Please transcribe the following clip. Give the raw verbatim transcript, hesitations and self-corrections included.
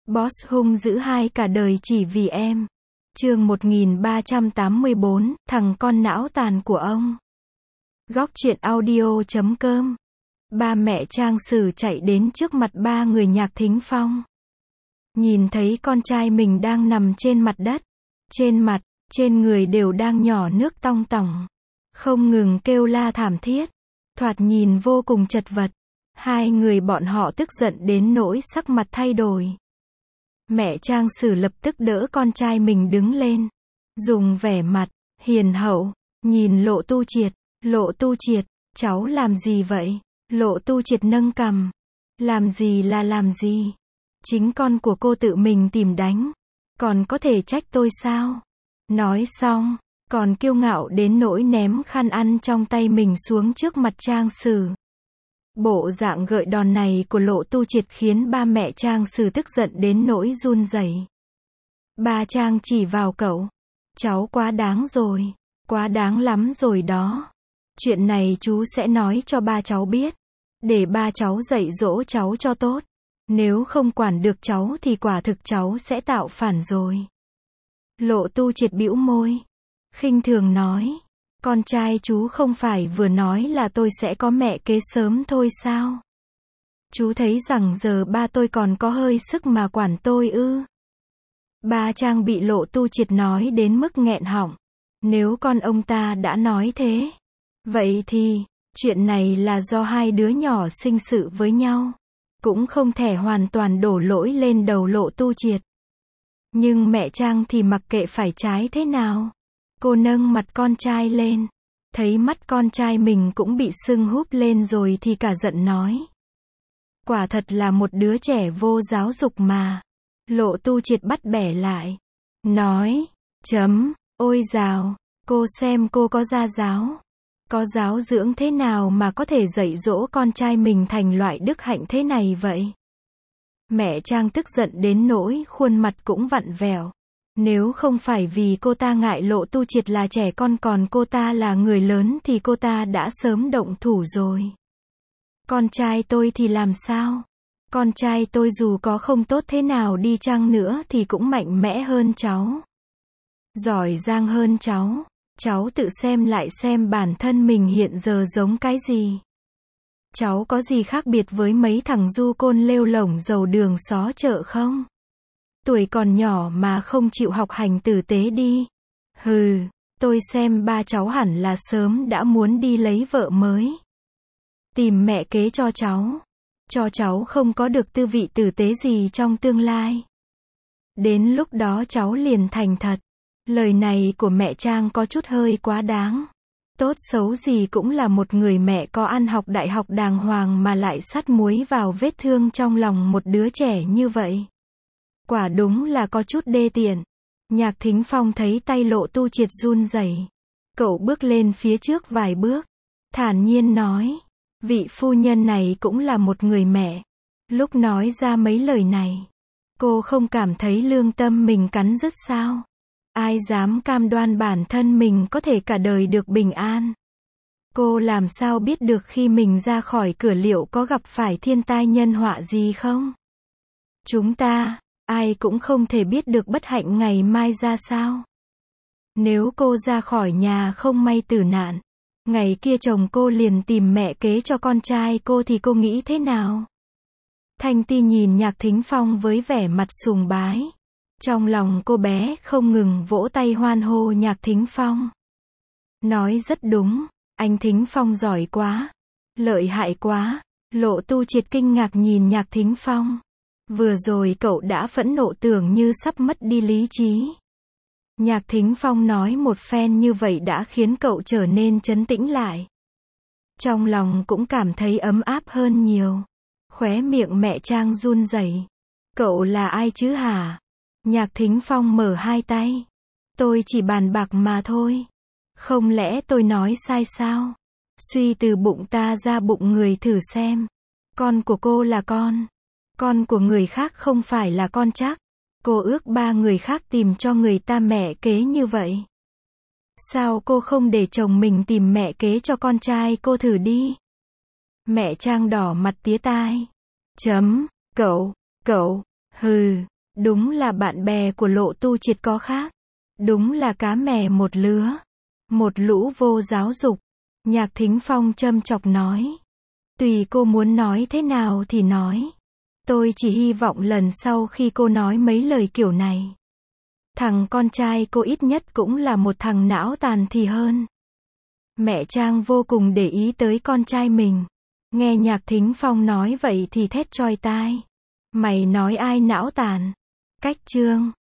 Boss hung dữ hai cả đời chỉ vì em. Chương một nghìn ba trăm tám mươi bốn, thằng con não tàn của ông. Góc truyện audio chấm com. Ba mẹ Trang Sử chạy đến trước mặt ba người Nhạc Thính Phong. Nhìn thấy con trai mình đang nằm trên mặt đất. Trên mặt, trên người đều đang nhỏ nước tong tỏng. Không ngừng kêu la thảm thiết. Thoạt nhìn vô cùng chật vật. Hai người bọn họ tức giận đến nỗi sắc mặt thay đổi. Mẹ Trang Sử lập tức đỡ con trai mình đứng lên. Dùng vẻ mặt hiền hậu, nhìn Lộ Tu Triệt. Lộ Tu Triệt, cháu làm gì vậy? Lộ Tu Triệt nâng cằm. Làm gì là làm gì? Chính con của cô tự mình tìm đánh. Còn có thể trách tôi sao? Nói xong, còn kiêu ngạo đến nỗi ném khăn ăn trong tay mình xuống trước mặt Trang Sử. Bộ dạng gợi đòn này của Lộ Tu Triệt khiến ba mẹ Trang Sử tức giận đến nỗi run rẩy. Ba Trang chỉ vào cậu. Cháu quá đáng rồi. Quá đáng lắm rồi đó. Chuyện này chú sẽ nói cho ba cháu biết. Để ba cháu dạy dỗ cháu cho tốt. Nếu không quản được cháu thì quả thực cháu sẽ tạo phản rồi. Lộ Tu Triệt bĩu môi. Khinh thường nói. Con trai chú không phải vừa nói là tôi sẽ có mẹ kế sớm thôi sao? Chú thấy rằng giờ ba tôi còn có hơi sức mà quản tôi ư? Ba Trang bị Lộ Tu Triệt nói đến mức nghẹn họng. Nếu con ông ta đã nói thế, vậy thì, chuyện này là do hai đứa nhỏ sinh sự với nhau. Cũng không thể hoàn toàn đổ lỗi lên đầu Lộ Tu Triệt. Nhưng mẹ Trang thì mặc kệ phải trái thế nào. Cô nâng mặt con trai lên. Thấy mắt con trai mình cũng bị sưng húp lên rồi thì cả giận nói. Quả thật là một đứa trẻ vô giáo dục mà. Lộ Tu Triệt bắt bẻ lại. Nói, chấm, ôi dào, cô xem cô có gia giáo. Có giáo dưỡng thế nào mà có thể dạy dỗ con trai mình thành loại đức hạnh thế này vậy? Mẹ Trang tức giận đến nỗi khuôn mặt cũng vặn vẹo. Nếu không phải vì cô ta ngại Lộ Tu Triệt là trẻ con còn cô ta là người lớn thì cô ta đã sớm động thủ rồi. Con trai tôi thì làm sao? Con trai tôi dù có không tốt thế nào đi chăng nữa thì cũng mạnh mẽ hơn cháu. Giỏi giang hơn cháu. Cháu tự xem lại xem bản thân mình hiện giờ giống cái gì. Cháu có gì khác biệt với mấy thằng du côn lêu lổng dầu đường xó chợ không? Tuổi còn nhỏ mà không chịu học hành tử tế đi. Hừ, tôi xem ba cháu hẳn là sớm đã muốn đi lấy vợ mới. Tìm mẹ kế cho cháu. Cho cháu không có được tư vị tử tế gì trong tương lai. Đến lúc đó cháu liền thành thật. Lời này của mẹ Trang có chút hơi quá đáng. Tốt xấu gì cũng là một người mẹ có ăn học đại học đàng hoàng mà lại sắt muối vào vết thương trong lòng một đứa trẻ như vậy. Quả đúng là có chút đê tiện. Nhạc Thính Phong thấy tay Lộ Tu Triệt run rẩy. Cậu bước lên phía trước vài bước. Thản nhiên nói. Vị phu nhân này cũng là một người mẹ. Lúc nói ra mấy lời này, cô không cảm thấy lương tâm mình cắn rứt sao? Ai dám cam đoan bản thân mình có thể cả đời được bình an? Cô làm sao biết được khi mình ra khỏi cửa liệu có gặp phải thiên tai nhân họa gì không? Chúng ta, ai cũng không thể biết được bất hạnh ngày mai ra sao. Nếu cô ra khỏi nhà không may tử nạn, ngày kia chồng cô liền tìm mẹ kế cho con trai cô thì cô nghĩ thế nào? Thanh Ti nhìn Nhạc Thính Phong với vẻ mặt sùng bái. Trong lòng cô bé không ngừng vỗ tay hoan hô Nhạc Thính Phong. Nói rất đúng, anh Thính Phong giỏi quá. Lợi hại quá. Lộ Tu Triệt kinh ngạc nhìn Nhạc Thính Phong. Vừa rồi cậu đã phẫn nộ tưởng như sắp mất đi lý trí. Nhạc Thính Phong nói một phen như vậy đã khiến cậu trở nên trấn tĩnh lại. Trong lòng cũng cảm thấy ấm áp hơn nhiều. Khóe miệng mẹ Trang run rẩy. Cậu là ai chứ hả? Nhạc Thính Phong mở hai tay. Tôi chỉ bàn bạc mà thôi. Không lẽ tôi nói sai sao? Suy từ bụng ta ra bụng người thử xem. Con của cô là con. Con của người khác không phải là con chắc. Cô ước ba người khác tìm cho người ta mẹ kế như vậy. Sao cô không để chồng mình tìm mẹ kế cho con trai cô thử đi? Mẹ Trang đỏ mặt tía tai. Chấm, cậu, cậu, hừ, Đúng là bạn bè của Lộ Tu Triệt có khác. Đúng là cá mè một lứa. Một lũ vô giáo dục. Nhạc Thính Phong châm chọc nói. Tùy cô muốn nói thế nào thì nói. Tôi chỉ hy vọng lần sau khi cô nói mấy lời kiểu này, thằng con trai cô ít nhất cũng là một thằng não tàn thì hơn. Mẹ Trang vô cùng để ý tới con trai mình. Nghe Nhạc Thính Phong nói vậy thì thét choi tai. Mày nói ai não tàn? Cách chương